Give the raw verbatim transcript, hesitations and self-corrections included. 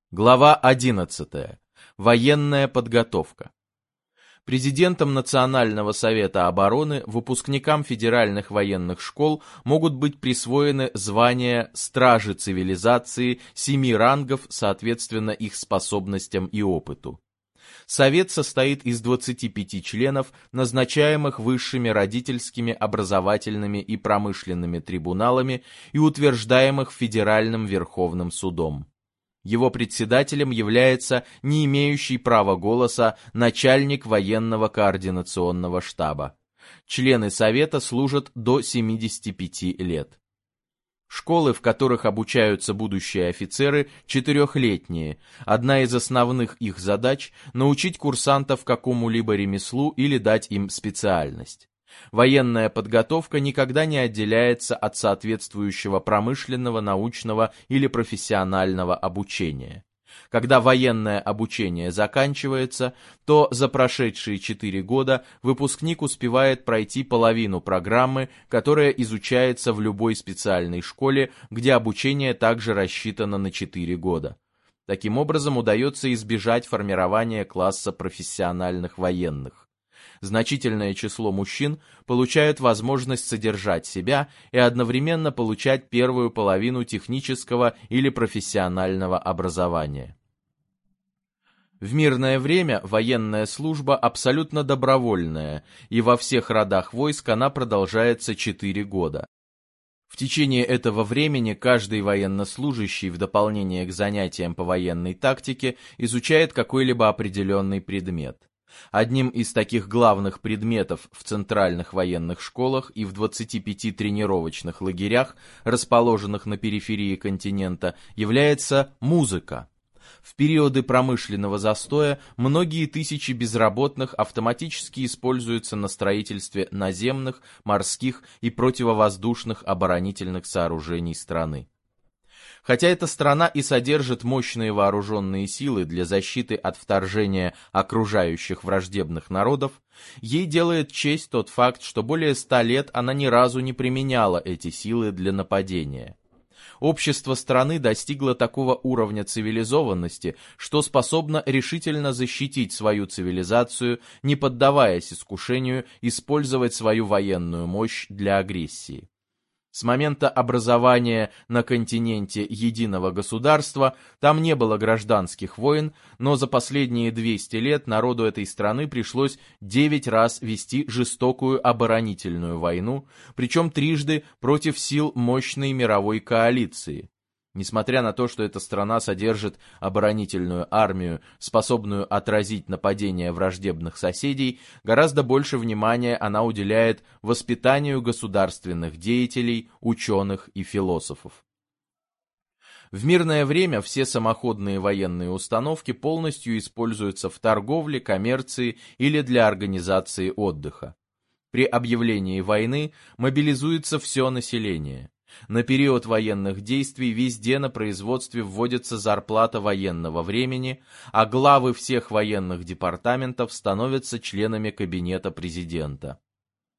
Глава одиннадцатая. Военная подготовка. Президентом Национального совета обороны выпускникам федеральных военных школ могут быть присвоены звания «Стражи цивилизации» семи рангов соответственно их способностям и опыту. Совет состоит из двадцати пяти членов, назначаемых высшими родительскими, образовательными и промышленными трибуналами и утверждаемых Федеральным Верховным судом. Его председателем является не имеющий права голоса начальник военного координационного штаба. Члены Совета служат до семидесяти пяти лет. Школы, в которых обучаются будущие офицеры, четырехлетние. Одна из основных их задач – научить курсантов какому-либо ремеслу или дать им специальность. Военная подготовка никогда не отделяется от соответствующего промышленного, научного или профессионального обучения. Когда военное обучение заканчивается, то за прошедшие четыре года выпускник успевает пройти половину программы, которая изучается в любой специальной школе, где обучение также рассчитано на четыре года. Таким образом, удается избежать формирования класса профессиональных военных. Значительное число мужчин получают возможность содержать себя и одновременно получать первую половину технического или профессионального образования. В мирное время военная служба абсолютно добровольная, и во всех родах войск она продолжается четыре года. В течение этого времени каждый военнослужащий в дополнение к занятиям по военной тактике изучает какой-либо определенный предмет. Одним из таких главных предметов в центральных военных школах и в двадцати пяти тренировочных лагерях, расположенных на периферии континента, является музыка. В периоды промышленного застоя многие тысячи безработных автоматически используются на строительстве наземных, морских и противовоздушных оборонительных сооружений страны. Хотя эта страна и содержит мощные вооруженные силы для защиты от вторжения окружающих враждебных народов, ей делает честь тот факт, что более ста лет она ни разу не применяла эти силы для нападения. Общество страны достигло такого уровня цивилизованности, что способно решительно защитить свою цивилизацию, не поддаваясь искушению использовать свою военную мощь для агрессии. С момента образования на континенте единого государства там не было гражданских войн, но за последние двести лет народу этой страны пришлось девять раз вести жестокую оборонительную войну, причем трижды против сил мощной мировой коалиции. Несмотря на то, что эта страна содержит оборонительную армию, способную отразить нападения враждебных соседей, гораздо больше внимания она уделяет воспитанию государственных деятелей, ученых и философов. В мирное время все самоходные военные установки полностью используются в торговле, коммерции или для организации отдыха. При объявлении войны мобилизуется все население. На период военных действий везде на производстве вводится зарплата военного времени, а главы всех военных департаментов становятся членами кабинета президента.